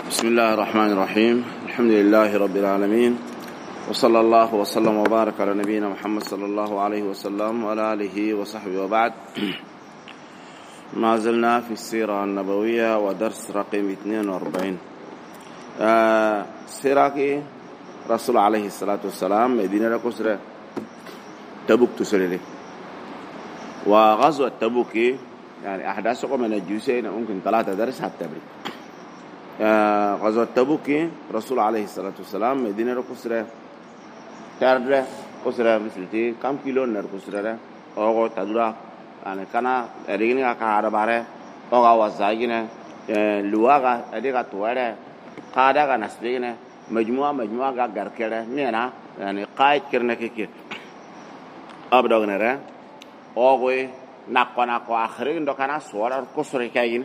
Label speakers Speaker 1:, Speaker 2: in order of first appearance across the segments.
Speaker 1: بسم الله الرحمن الرحيم. الحمد لله رب العالمين، وصلى الله وسلم وبارك على نبينا محمد صلى الله عليه وسلم وعلى آله وصحبه وبعد. ما زلنا في السيرة النبوية ودرس رقم 42. سيرة رسول عليه الصلاة والسلام مدينة كسرى تبوك تسريري، وغزوة تبوك يعني أحداثه من الجيوشين ممكن 3 درس حتى بري. غزوة تبوك رسول عليه الصلاة والسلام مدينة كسرى تردى كسرى مثلتي كم كيلو نر كسرى أو تدرى يعني كنا رجينا كهرباء أو وزاجنا لواء أديك توارة كادا كنسبينا مجموعة كغركلة نينا يعني قايد كرنا كيك أبدأنا أو ناقو آخرين دكانا سوار كسرى كاين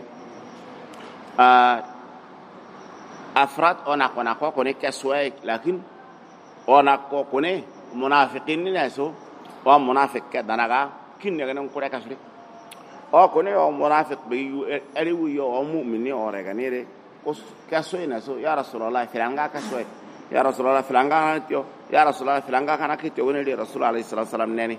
Speaker 1: أفراد أو كوني كسويك، لكن أو كوني منافقين ناسو أو منافق كدناغا كين يغنم كورا كسري أو كوني أو منافق بيو أريوي أو مؤمني أو رغنيري كسوي ناسو يا رسول الله فلانغا كسوي يا رسول الله فلانغا نتيو يا رسول الله فلانغا كنا كيتيو وني رسول عليه الصلاة والسلام ناني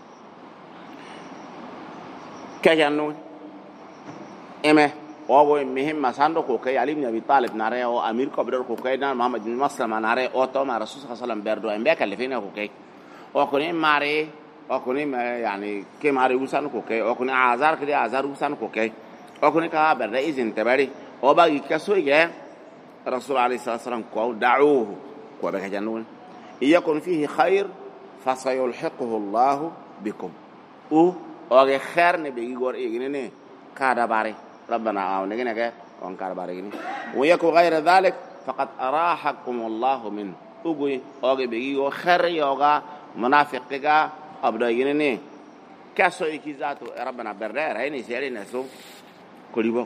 Speaker 1: كيانو إمه أو مهم مساندو كوكي علي بن أبي طالب ناري أو أمير كبير كوكي نار محمد بن مسلم ناري أو توما رسول صلى الله عليه وسلم بردو أم بيك اللي فينا كوكي أو كوني ماري أو كوني يعني كي ماري وسان كوكي أو كوني عزار كده عزار وسان كوكي أو كوني كها برد إذن تباري أو باقي كسوي جه رسول عليه الصلاة والسلام كوا دعوه كوا بك جنون يكون فيه خير فسيلحقه الله بكم أو خير نبي يقول إيه كذا باري ربنا أعوننا كه وانكار بارجني ويكون غير ذلك فقد أراحكم الله منه أقول أوجي بيجي خير يوغا منافق كا أبدأ كسو إكيزاتو ربنا برده رأيني سيري نسو كليبو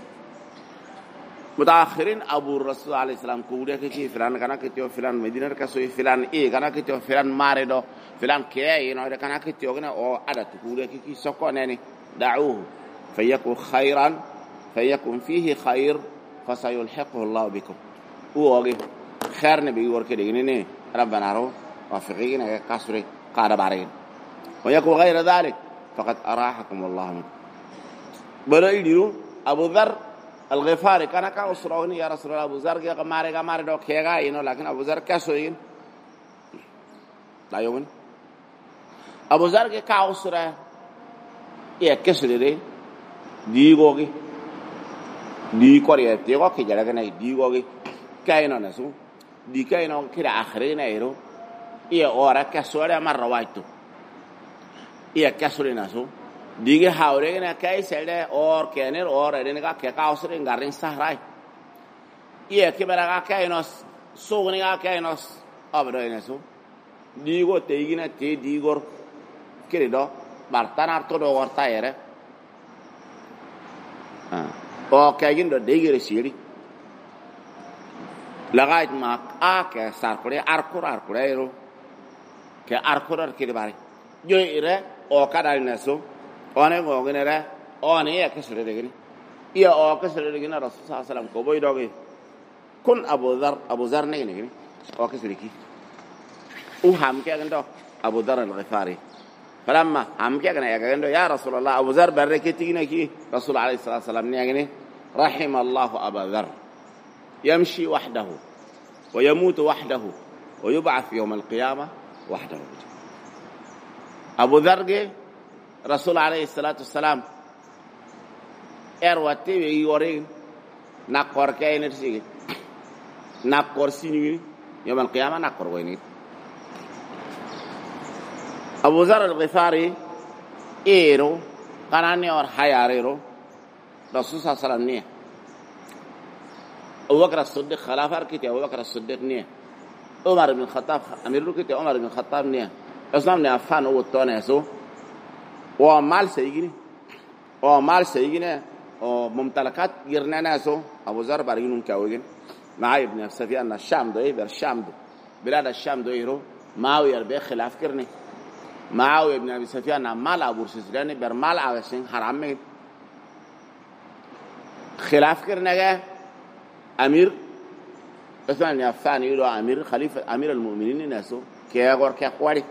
Speaker 1: متأخرين أبو الرسول عليه السلام كودة كي فلان كنا كتير فلان مدينة كسوي فلان كنا كتير فلان ماردو فلان كي إنه كنا كتير كنا أو عدد كودة كي سكونني دعوه فيكون خيرا فيكون فيه خير فسيلحقه الله بكم ووجه خير نبي وركده إنني ربنا رو وفقينا كسر قارب علينا ويكون غير ذلك فقد أراحكم الله منه. بدأ يديروا أبو ذر الغفاري كان كأسروني يا رسول الله أبو ذر كي كماري دو كيغا إنه لكن أبو ذر كسوين لا يومن أبو ذر كي كأسره كسره ديغوغي di korea tigo ke jara kana digo ge kaino nasu di kaino kira akhirina ero iya ora kasore marra waitu iya kasore nasu dige haure na kai sele or kener or ene ga ke kausre ngarin sahrai iya ke baraga kaino sogni ga kaino abro nasu digo teigina te digor credo bartanar to do warta ere أو كأجين ده ديجي رسيري لغاية ما كساركوري أركور إيرو كأركور كده باري جو إيره أو كده الناسو أنا غوغن إيره أنا يكسر ديجني يا أو كسر ديجنا رسول صلى الله عليه وسلم كوبوي دوغي كن أبو ذر نيجي أو كسر كي وهم كأجن ده أبو ذر الغفاري فلما هم كأجن يا رسول الله أبو ذر بركتينا كي رسول عليه الصلاة والسلام نيجي رحم الله أبا ذر يمشي وحده ويموت وحده ويبعث يوم القيامة وحده. أبو ذر رسول عليه الصلاة والسلام إروتي ويورين نقر كائن رسيج نقر سيني يوم القيامة نقر ويني. أبو ذر الغفاري إيرو قراني اور حياريرو رسول صلى الله عليه وسلم نيه أبو بكر الصديق خلافة كتير أبو بكر الصديق نيه عمر بن الخطاب أمير كتير عمر بن الخطاب نيه إسلام نيه فان هو التونسو ومال سيجينه وممتلكات غيرنا ناسو أبو ذر بارينون كاوجين مع ابن سفيان الشام ده بالشام ده بلاد الشام ده يرو معاوية يربي خلاف كرني معاوية ابن أبي سفيان مال أبو سفيان برمال عشان حرامين خلاف کرنے گئے امیر عثمان بن عفان يلو امير خليفه امير المؤمنين ناسو كي غور كي قواري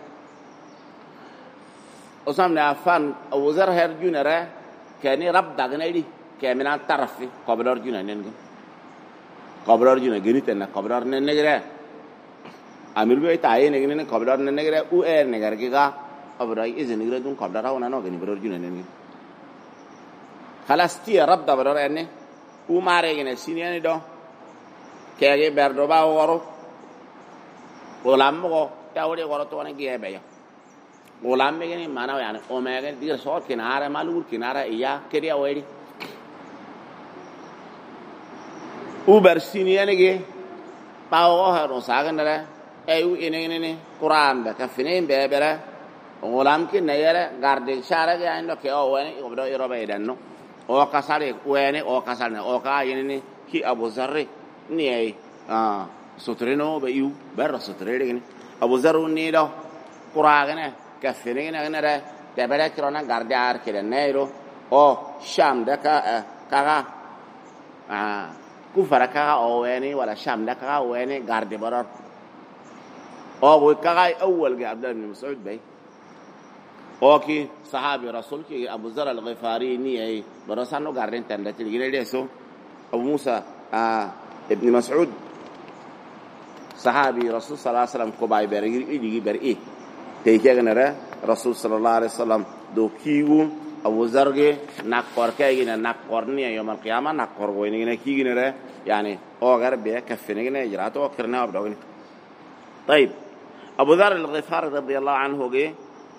Speaker 1: عثمان بن عفان ابو ذر هرجونره كاني رب دغنيدي كمن طرف قبر جونا ننغ قبر جونا غنيتنا قبر ننغره امير بي تاي نغني قبر ننغره او اير نغر كيغا ابراي اذن نغره دون قبر وانا نو غني برور جونا ننغ خلاص تي رب دبر اني او ماريغنا سينياني دو كيغي بردو با ورو ولامغو تاوري ورو تو نغي يبيا ولام بيغني مانا يعني اوميغا دير صور كناره مالور كناره ايا كديا ويدي uber siniyanige bawo haro sagandara ayu inene Quran ba kafine bebere ngolam ki nayere garde shara ga ando ke o wani obdo iroba idanno o kasare wene o kasarne o ka yene ki Abu Zarri ni ay sotreno ba yu berro sotrede gene Abu Zarru ni do Qur'ane kafine ngene bebere kirona garde ar kede nero o sham da ka كفر كا أواني ولا شام لك كا أواني قارد برر أو كا أول جا عبد الله بن مسعود بي أو كي صحابي رسول كي أبو ذر الغفاري نيجي برسانو قاردين تندت الجيل ليسو أبو موسى ابن مسعود صحابي رسول صلى الله عليه وسلم كوباي بريء يجي بريء تيجي نرى رسول صلى الله عليه وسلم دو كيو أبو زرقي نقر كأينا نقرني يوم القيامة نقر وينينا كيجي نرى يعني أو غير بيه كفينينا إجراءات وكرنا أبدوغني طيب أبو ذر الغفاري رضي الله عنه جي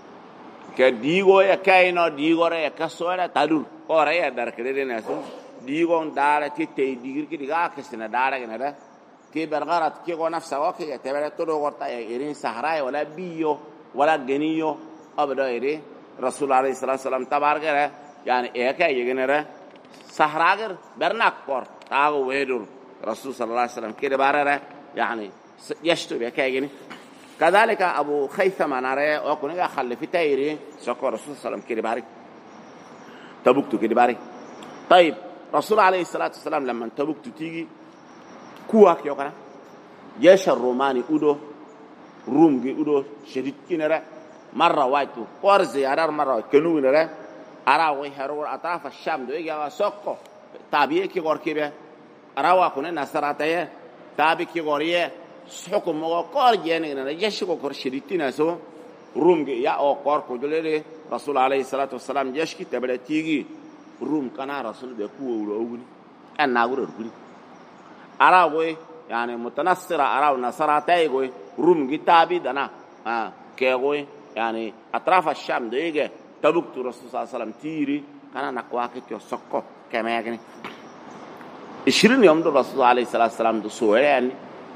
Speaker 1: كديغو يكاينو ديغو رأي كسوة تدور أو رأي دار كده ناسو ديغو دار تي ديغير كده كسينا دار كده كي برغرات كي غو نفسه وكي تبرة تلو غرطة إيرين سهراء ولا بيو ولا جنيو أبدو إيرين رسول الله عليه الصلاة والسلام تبارك له يعني إيه يجنره سهراجر برناكبر تاعو ويدور رسول صلى الله عليه وسلم كده بارره يعني يشتو بيكايجني كذلك أبو خيثمة نرى وكنا خلف في تيري سكر رسول صلى الله عليه وسلم كده بارك تبوكتو كده بارك طيب رسول عليه الصلاة والسلام لما تبوكتو تيجي كواك يوكنا جيش الروماني أودو رومجي أودو شديد كنره مرة وايتو قرزي أرار مرة كنو نرى أراوي هرور أطراف الشام دو يجوا سوكو تابيه كي غوركيبه أراوا كونه نصراتيه تابي كي غوريه حكم مو قارجين نرى يشكو كرشيتينا سو روم يا أو قاركو دلله رسول عليه الصلاة والسلام يشكي تبلة تيجي روم كنا رسول بيكو ولوغني أنا أقول أراوي يعني متنصرة أراو نصراتيه غوي روم تابي دنا كيغوي يعني أطراف الشام ده يجي تبوك رسول صلى الله عليه وسلم تيري كان نقواك يسقط كما يعني 20 يوم دو رسول عليه الصلاة والسلام دو سوره يعني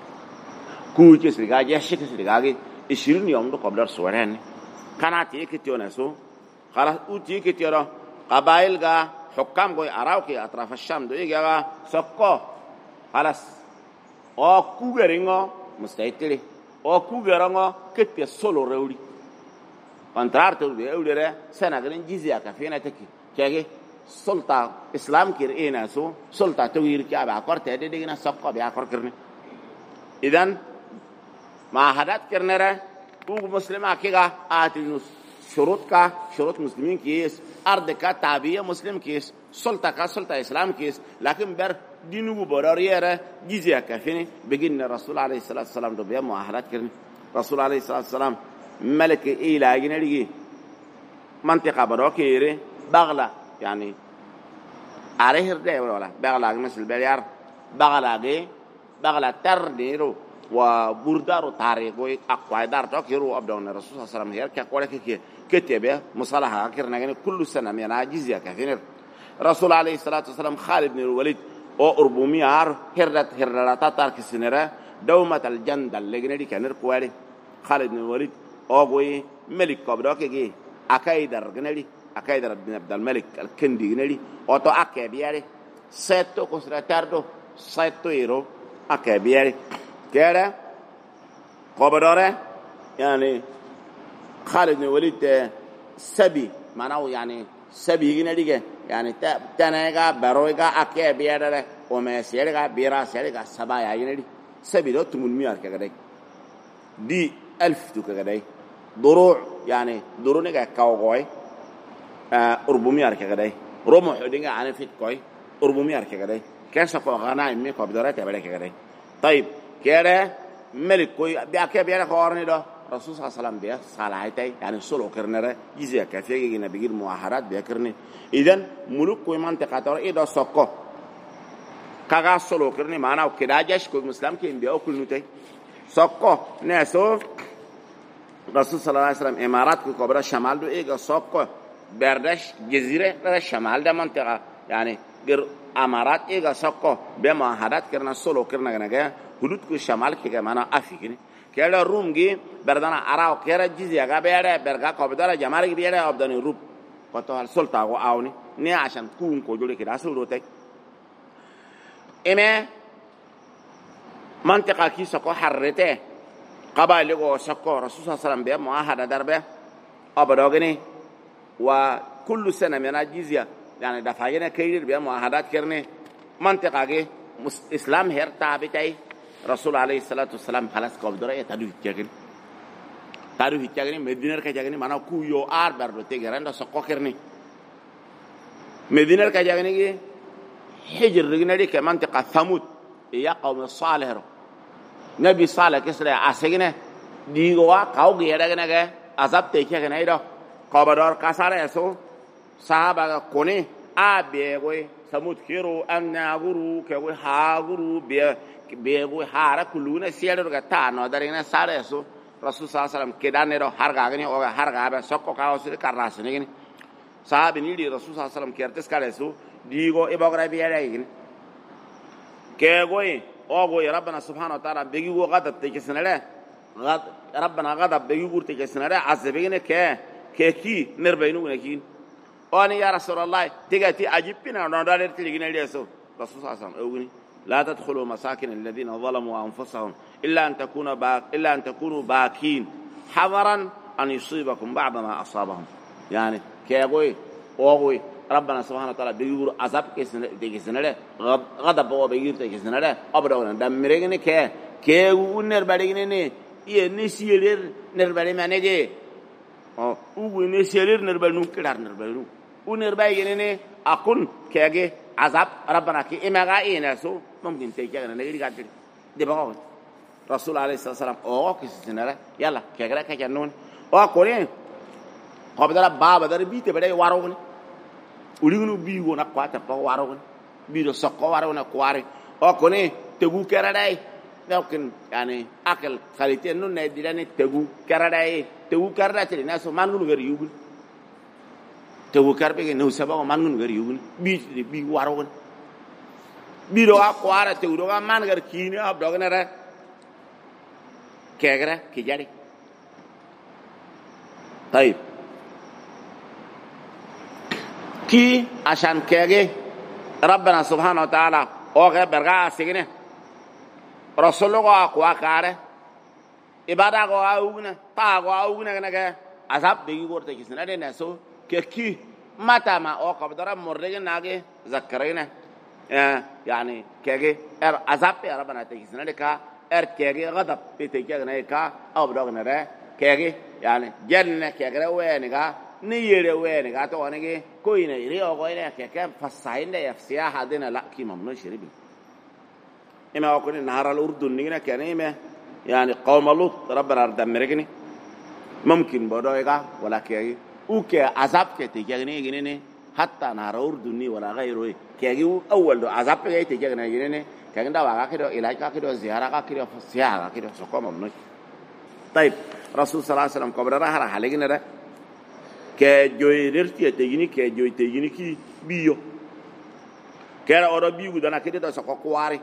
Speaker 1: كوي كسرقا جيشك كسرقا 20 يوم دو قبل سوره يعني كان تيجي تيونسو خلاص تيجي تيرا قبائل غا حكام غوي أراوكي أطراف الشام ده يجي سقط خلاص أو كوغرينغو مستعد أو كوغرينغو كتير سولو رولي contrarto de eudere senagren jizya ka fena taki kege sulta islam kir ina so sulta tawir ka ba korte de degna sakko ba kor kirne idan ma hadat kirnere u muslima kiga atin shurut muslimin kis ard ka tabiya muslim kis sulta ka sulta islam kis lakin ber dinu borariere jizya ka fene begin rasul alayhi salatu wasalam do be muahadat kirne rasul alayhi salatu wasalam ملك إيلا جنريه منطقة بروكيري بغلا يعني عليه الرده ولا بغلا مثل بليار بغلا ترديرو وبردارو تاريخو أقوى دار تأكيرو أبدون الرسول صلى الله عليه وسلم هير كقولة كتبه مصالحة كرنا جن كل سنة من عجزية كثير رسول عليه الصلاة والسلام خالد بن الوليد أو أربعمية هرت تتارك السنة دومة الجندل لجنري كنر قوالي خالد بن الوليد أوغوي ملك كبراكي أكايدر جنري أكايدر بن عبد الملك الكندي جنري أوتو أكابياري سيتو كونسراتاردو سيتو إيرو أكابياري كذا كبراره يعني خالد بن الوليد سبي معناه يعني سبي جنري يعني تنايجا برويجا أكابياره وما سيرجع بيرا سيرجع سبايا جنري سبيلو تمنميار كغداي دي 1000 تو كغداي دروع يعني درونيغا كاوغوي 400 كغداي رومو ديغا عن فيت كوي 400 كغداي كاسا كو غانا مي كو بدرات بالك كغداي طيب كده ملك كوي بياكي بيانا كورني دو رسول صلى الله عليه وسلم بيا صلاحيتي يعني سولو كرنره يزيا كافيه جينا بيجير مواحرات بيكرني اذن ملوك كوي منطقه تور ايدو سوكو كاغا سولو كرني معنا وكدا جاش كو مسلم كي بيو كل نوتي سوكو ناسو رسول صلى الله عليه وسلم امارات كو كبرى شمال دو ايغا سوكو بردش جزيره شمال ده منطقه يعني غير امارات ايغا سوكو بمواحرات كرنا سولو كرنا غنغا حدود كو شمال كي معنا افيكني كلا روم جي بردنا أراو كيرا جزية غابيرة برغا كوبدارا جمارك بيرة أبداني روب كتوه السلطة أو آوني نيا عشان كون كوجولي كده أصل روتك إما منطقة كي سكو حرته قبائل لغو سكو رسول صلى الله عليه وسلم بيه معاهدة دربه أبداغني وكل سنة من الجزية يعني دفعينا كيرير بيه معاهدات كرني منطقة كي إسلام هير تابتاي رسول عليه الصلاة والسلام خلاص كوبدرة تاريخ جاكني مدينة كجاكني مانا كويو آر بردو تيجران سقو كرني مدينة كجاكني كي حجر رجنادي كمنطقة ثمود يا قوم صالح رو نبي صالح كسر عسكنا ديغوا كاو غيرنا كه عذاب تيجي كنا يدو كوبدار كسر يسوع صحابة كوني أبيعوي ثمود كيرو أمنا غرو كوي هاغرو بيغوي هارا كلونا سيادو كتا نو دارينا سارسو رسول صلى الله عليه وسلم كدانيرو هارغاغني او هارغابا سوكو كاوسري كاراسنيغني صحابي نيدي رسول صلى الله عليه وسلم كيرتس كارسو ديغو ايبوغرا بيرايغني كيغوي اوغوي ربنا سبحانه وتعالى بيغو غضب تيكسنله ربنا غضب بيغو تيكسنله عذبينه كي نربينو نكين اني يا رسول الله تيغتي اجيبنا نودار تيغني ليسو رسول صلى الله عليه وسلم اوغني لا تدخلوا مساكن الذين ظلموا أنفسهم إلا أن تكونوا باكين حذرا أن يصيبكم بعض ما أصابهم يعني كيغوي أوغوي ربنا سبحانه وتعالى بيقول عذاب كيسنره غضب هو بيقول كيسنره أبدا دمريني كيغو نرباليني نسيلر نربالي مانيجي او نسيلر نربالنو كدار نربالنو ونرباليني أكون كيغي عذاب ربنا كي إما غاينا سو ممكن تيجي أنا نقدر قادر دي بقول رسول عليه الصلاة والسلام أوه كيسنره يلا كيغرا كجنون أو كورين قبضة بابا دار بيت بدأ يواروغني ولينو بيجو نقاط بقى واروغني بيجو سقوا واروغنا كواري أو كوني تبو كرداي لكن يعني أكل خليتي إنه نديراني تبو كرداي تبو كردا تري ناس ما نقول غير يوبل تبو كربي إنه سبب ما نقول غير يوبل بيج واروغني بيجو أكوارا تبو ما نقول كيني أبدأنا را كيغرا كيجاري طيب كي عشان كيجي ربنا سبحانه وتعالى أوغي برغا سيغني رسول الله أقوى كاره إبادة أقوى أوغنا تا أقوى أوغنا كنك عذاب بيجي قرطة كسنا دي نسو كي متى ما أوقف درا مرغن ناقي ذكرين يعني كيجي عذاب بي ربنا تكسنا دي كا كيجي غضب بيتكي غنى كا أو بدوغنا ده كيجي يعني جنة كيجي وينك نيجي وينك أتوانيك كوينة يريو كوينة كيجي فساين ده يفسيا هادين لا كي ممنوع شربي إما أقول نهار الأردن نيجنا كنيمة يعني قوم لوط ربنا ردمركني ممكن بدويكا ولا كيجي وكي عذاب كتيجي جنيني حتى نهار الأردن ولا غيره كيجي أول دو عذاب كتيجي جنيني كأن ده واقع كده علاج كده زيارة كده فسياحة كده سقوم ممنوع طيب رسول صلى الله عليه وسلم قبل راه حالينا ده كجوي رتي تجيني كجوي تجيني كي بيو كلا أورا بيو ده نكده ده سقوم كواري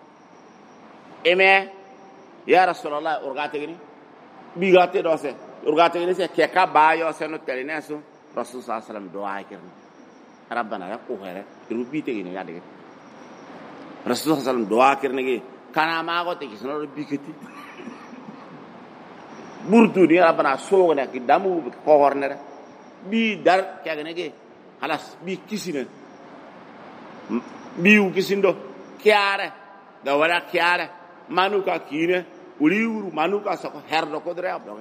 Speaker 1: إما يا رسول الله أرغاتيني بيغاتي دوسه أرغاتيني سه كيكا بايو سه نتكلم نسو رسول صلى الله عليه وسلم دعاء كرنا ربنا يا قوهره يروبي تجيني يا دكتور رسول الله صلى الله عليه وسلم دعاء كرنا كي كنا ما قلت كي سنور بيكتي بردو دي ربنا سوغنا كي دامو كوهرنا بي دار كأنه كي خلاص بي كيسنا بيو كيسندو كياره دورا كياره manuka kine uliuru manuka sako herdo ko dre abdo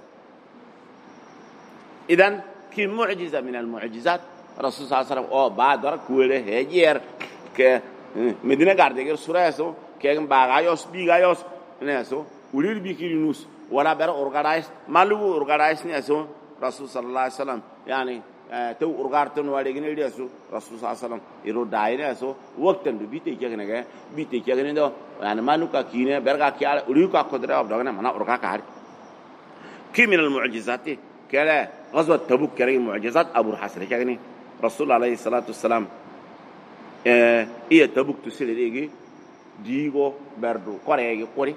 Speaker 1: idan ki mu'jiza min al mu'jizat rasul sallallahu alaihi wasallam o badar kuele hejer ke medina garde ger sura so ke bagayos bigayos ne so ulir bikirinus wala ber organize malu organize ne so rasul sallallahu alaihi wasallam yani تو urgarton wade gine desu rasul sallallahu alaihi wasallam iro daire so waktan du bite kegene do yani manuka kine berga kiala uriuka kodra abdogana mana urga ka ki min al mu'jizat kala ghazwat tabuk kari mu'jizat abu hasan kegene rasul alaihi salatu wassalam iya tabuk to selegi digo berdu koregi kori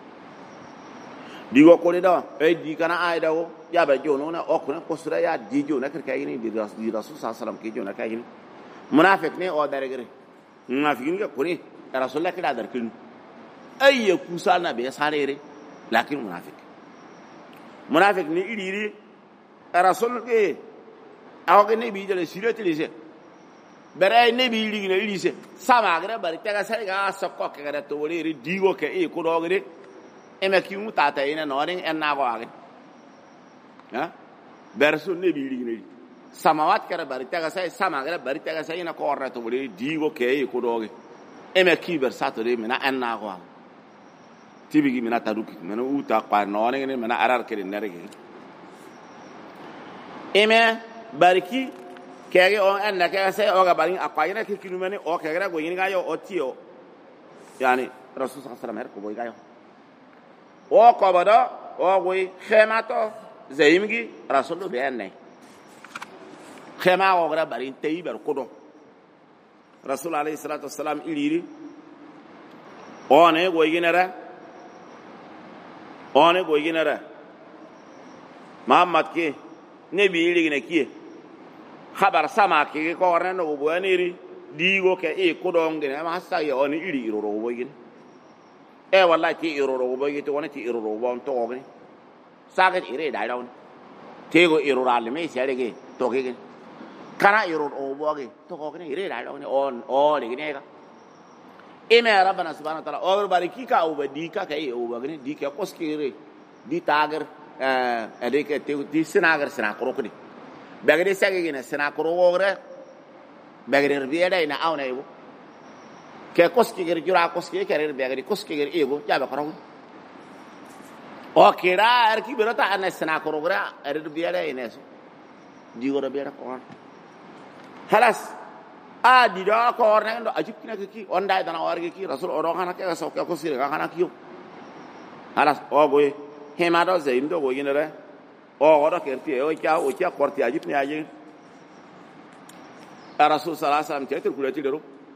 Speaker 1: digo kori da di kana aida wo ya ba jono na okuna ko sura ya di jona kayini di rasul sallallahu alaihi wasallam ke jona kayini munafiq ne o daregere munafiqin ga kuni rasulullah kida dar kin ay kusa na be sarere lakin munafiq ni iri rasul ke awge ne bi jale sirati lise bere ne bi iri ne lise sama gre bari taga sai ga sokko ke ga to wori digo ke e ko dogre e me ki mutata ina no rin en na go age berso ne bi iri samawat kara bari taga sai sama gara bari taga sai na korra to buri digo ke ko doge e me ki versato de mena anna ko tibigi mena taduki mena uta kwa no ne mena arar ke ne rege e me bariki kege on anna ke sai o ga bari akwa ina ke kinu mene o ke gara go yin ga yo otio yani rasul sallallahu alaihi wasallam ko boy ga yo o ko bada o go khemato zayimgi rasul be anne khema o gara bari tayi ber kodo rasul alayhi salatu wassalam iliri one go yinara muhammad ke ne bi iligi ne kiye khabar sama ke ko orne no bo aniri digo ke e kodo ngene ma sa yo oni iri iro ro bo yin e wallahi ti iro ro bo yito woni ti iro ro bo on to ngene sagat ire dai dawn tego iro ral me serege to ke kana iro o boge to ko ne ire dai dawn on o le ne ga ime rabbana subhanahu wa ta'ala o bariki ka o badika ka e o boge di ke koskire di tagar ade ke di sinagar sina ko ko di bagade sage ne sina ko wogre bagade bieda ina awna ego ke koskire jura koskire ke bagade koskire ego jabe ko o kira erki berata ana sina ko rogra er bieda ina so di wora bieda ko halas a di do ko orne ndo ajipina ki on dai dana warge ki rasul o do kana ke so ke ko sire kana ki halas o boy hema do ze indo go yinere o do ke ti o kya korti ajipni aje rasul sallallahu alaihi wasallam te kulati dero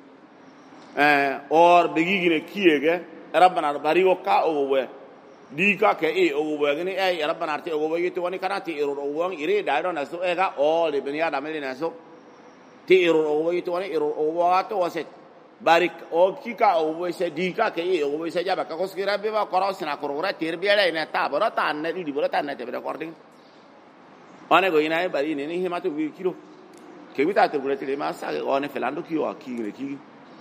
Speaker 1: or begigine kiege rabbana bari o ka o we dika ke e o we ngini e rabbana te o we yito woni kana ti iro o won ire dai do na so e ga o le benia da mele na so ti iro o we yito woni iro o wa to waset barik o kika o we se dika ke e o we se jaba ka ko skira be ba koro sina ko ra tir bi ala ina ta bora ta na di bora ta na te be recording ane go ina e bari ne ni hema to wi kilo ke mi ta te bora te ma sa o ne felando ki o ki ne ki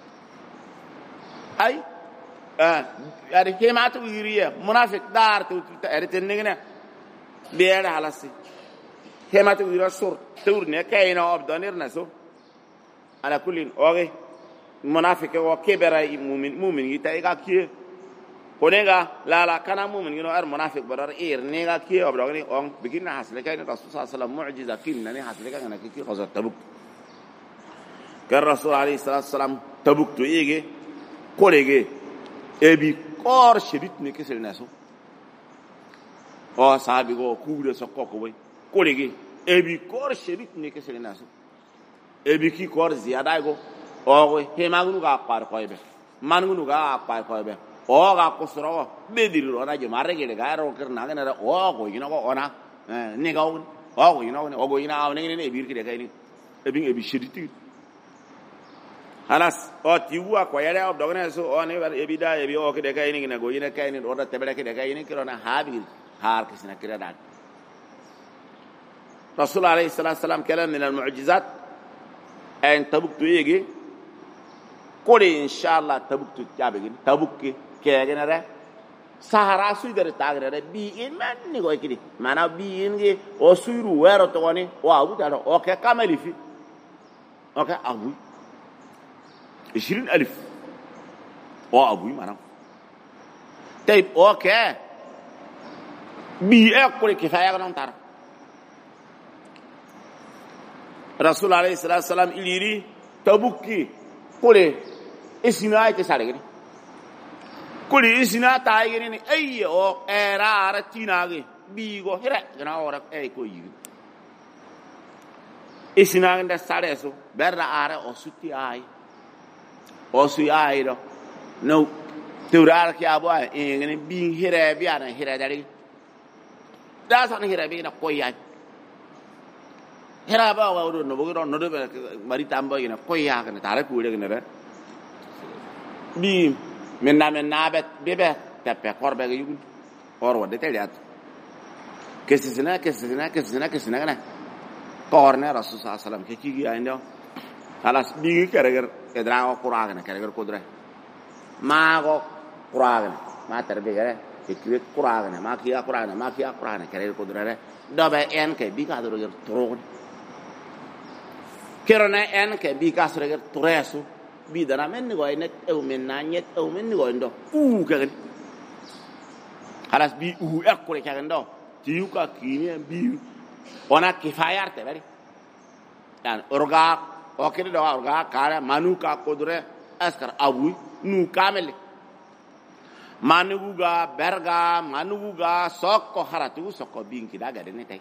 Speaker 1: ai ari hema to wiriya munafiq dar to erite ne be ala halasi hema to wira sur tourne kayna obdanir na so ala kullin oge munafiq o kebera mu'min ita ga kiye konega la kana mu'min no ar munafiq barar nega kiye obdogni on bigina hasle kayna rasul sallallahu alaihi wasallam mu'jiza kinna ne hasle kayna ki qazat tabuk kar rasul alayhi salatu wasallam tabuk to ege kolege ebi kor shebit ne kesel naso o sahabi go kuure so kokko boy kolege ebi kor shebit ne kesel naso ebi ki kor ziyada go o go he magunu ga par koybe mangunu ga par koybe o ga kusro bediri ro na je marre ge ga ro ker na ga o go yino go ona ne ga o go yino o go yina ne ne bir ki de kayni ebi shediti halas o tiwa ko yare ob dogna so o ne bar ebida ebi o ke de kayni ne go yina kayni o da tebere ke de kayni kiro na habi har kisna kira dal rasul alayhi salatu wasalam kalam min al mu'jizat en tabuk to yegi ko de inshallah tabuk to jabe gin tabuk ke gena re sahara su der tagre bi in man ni go kidi mana bi in ge o suru wero to woni o abu da o ke kamali fi o ke abu 20,000 o abu mana tay o ke bi e ko ke faya non tar rasul alayhi salatu wasalam iliri tabuki kole isina ay te sare gidi kuli isina taayini ni ayyo o era aratinage bigo hire gana ora ko yi isina nda sareso berra ara o sutti ay o su ay do no turar ki abo ay ngene bi hire bi ana hire dari da san hire bi na koyay hira ba wa do no bogiro no do mari tambo ina koyya kana tare kuure gene bi menna bet bebe tepe korbe ga yugun or wade teliat kesina kana korne rasul sallallahu alaihi wasallam ke kigi aindo alas bi kereger edra qur'an kereger kodre ma go qur'an ma terbe gere ke qur'an ma kiya qur'an kereger kodre dobe en ke bi ka do ger tro kerone en ke bi ka sreger toresu bi dana men go net ew men na nyet ew men go ndo kagen halas bi ekko kagen do ti yuka kini bi ona kifayarte bari dan orga o kede do orga kala manu ka kodre askar abu nu kamel manuga berga manuga sokko haratu sokko binki daga de netay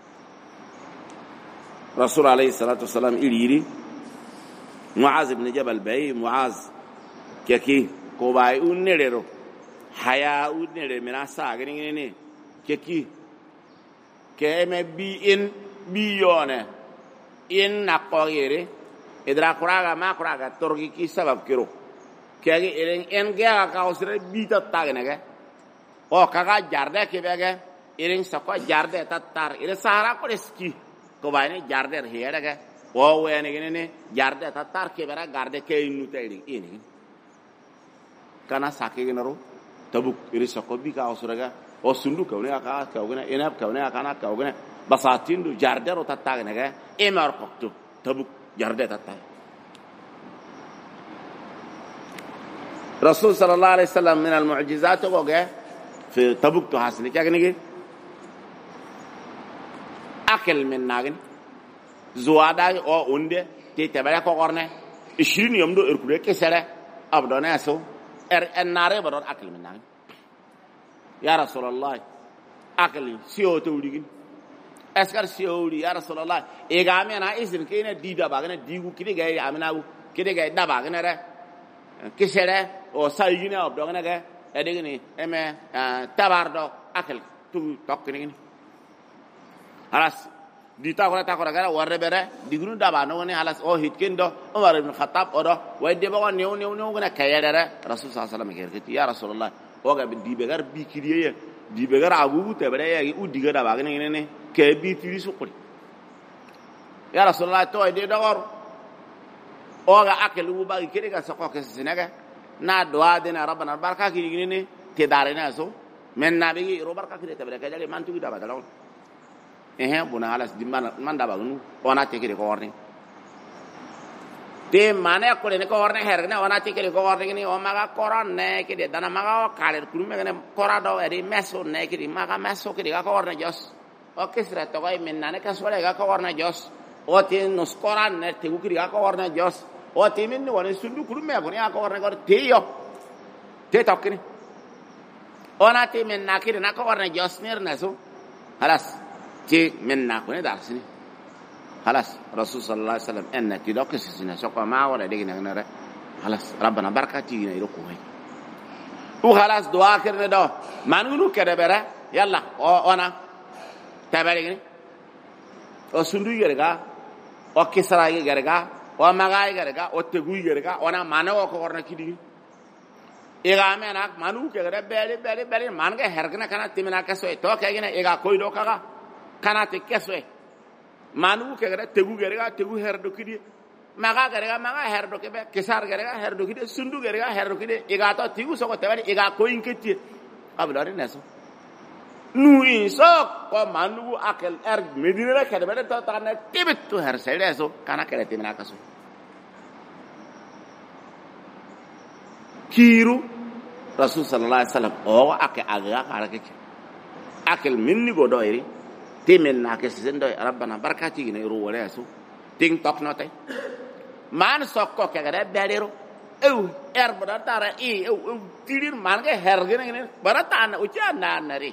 Speaker 1: rasul alayhi salatu wasalam iliri Muaz ibn Jabal bay Muaz keki ko bay unnerero haya unnere mena sa gani ne keki keme bi in bi yone in naqoyere idra quraga ma quraga torgi ki sabab kiro kegi eren en ga ka osre bi ta tagne ga o kaga jarde ke bege eren sako jarde tattar ire sahara ko reski ko bayne jarde here ga o wene gene jarde tattar ke bera garde ke inu tayri ini kana sake genaro tabuk iri sako bi ka osraga o sundu kawne aka kawne enab kawne aka kawne basatin du jarde ro tattagne ga emar qoktu tabuk jarde tattar rasul sallallahu alaihi wasallam min al mu'jizat ko ga fi tabuk to hasni kagni ge akel men nagin zuada o unde te tabara ko korne 20 yom do erkude kesere abdona so enare badon akil min nagin ya rasulullah akli siyo to digin askar siyo ya rasulullah e ga me na isin kene dida bagane digu kide ga amina kide ga daba gane re kesere o sayine abdona ga edegini eme tabardo akil tu tokkini alas dita ko ta ko gara warre bere digunu daba no ne alas o hitkendo umar ibn khattab odo wadde ba won new gona kayedere rasul sallallahu alaihi wasallam ya rasulullah o ga bi dibe gar bi kiriye dibe gar abu te bere ya u diga daba ne ke bi tiri sukuri ya rasulullah to de dogor o ga akelu ba kire ga sako ke sinaga na doa de na rabbana baraka kiri ne te dare na so men nabi ro baraka kire te bere ka jale man tu daba dalaw buna alas di man daba gnu ona tekere ko warni te mane ko ne ko warne hergne ona tekere ko warni ni o maga koran ne ke de dana maga o kale kurume ne korado eri meso ne ke di maga meso ke ga ko warne jos o kesra to ga men nane ka sole ga ko warne jos o te nos koran ne te ukiri ga ko warne jos o te min woni sundu kurume ko ne ga ko warne ko te yo te tokkini ona te men nakire na ko warne jos ner na so halas تي منا كوني دارسني خلاص رسول صلى الله عليه وسلم ان تدوك سينا سوكو ما ولا دغنا نرا خلاص ربنا بركاتي يروكو هي وخلاص دعاء كرنا دو مانونو كده بره يلا انا تبارين او سندو يرغا او كسراي يرغا او ماغاي يرغا او تغوي يرغا انا مانو ko korna kidi ega menak manu kede bele manga hergna kana timina kaso to kagina ega koy do kaga kana te keswe manu ke gara tegu herdo kidi maga gara maga herdo kebe kesar gara herdo kidi sundu gara herdo kidi iga to tigu soko tebari iga ko inketi قبل أرناسو نوين سوق ومانو أكل أرج مدينة كده بدأ تطلع تبتو هرسيلاسو كنا كده تمنا كسو كيرو رسول صلى الله عليه وسلم أو أكل أغاق على كده أكل مني قدويري تمنا كسيندو ربنا بركاتي ينيرو ولا يسو تين توك نوتي مان سوق كده بديرو أو بدأ ترى أو تيرين مان كده هرجنا بدأ تانا وجانا نري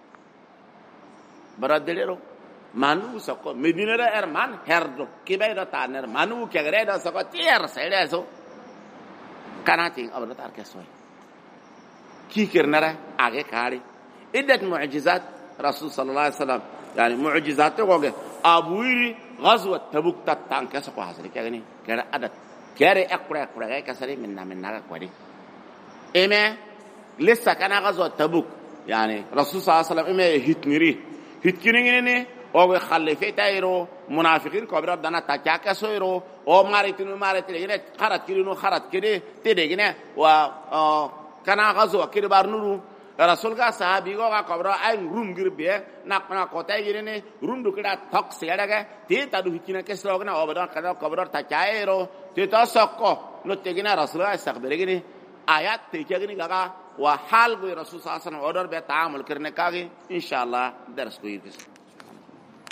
Speaker 1: Baradero manu soko medinera man herdo kibaida taner manu kegreda soko tier sereso kanating abratar kesoy kikirnara age kari iddat mu'jizat rasul sallallahu alaihi wasallam yani mu'jizat goge abuiri ghazwat tabuk tatang kesoko hasri kagani kera adat kere akura ga kasari minna kwadi eme lissa kana ghazwat tabuk yani rasul sallallahu alaihi wasallam eme hitniri hitkiringini o khalife tayro munafiqin kobra dana takaka soiro o maritinu maritile kharat kiri tedegine wa kana gazo kiri barnuru rasul ga sahabi go ga kobra ay rum girbe nakna kota yirine rum dukida tok sedaga te tadu hitkina kesogna o bada kana kobra takairo te to sokko no tegina rasul ga sakberegini ayat te kegini gaga وحال رسول صلى الله عليه وسلم order به تعامل करने का इंशाअल्लाह दर्स को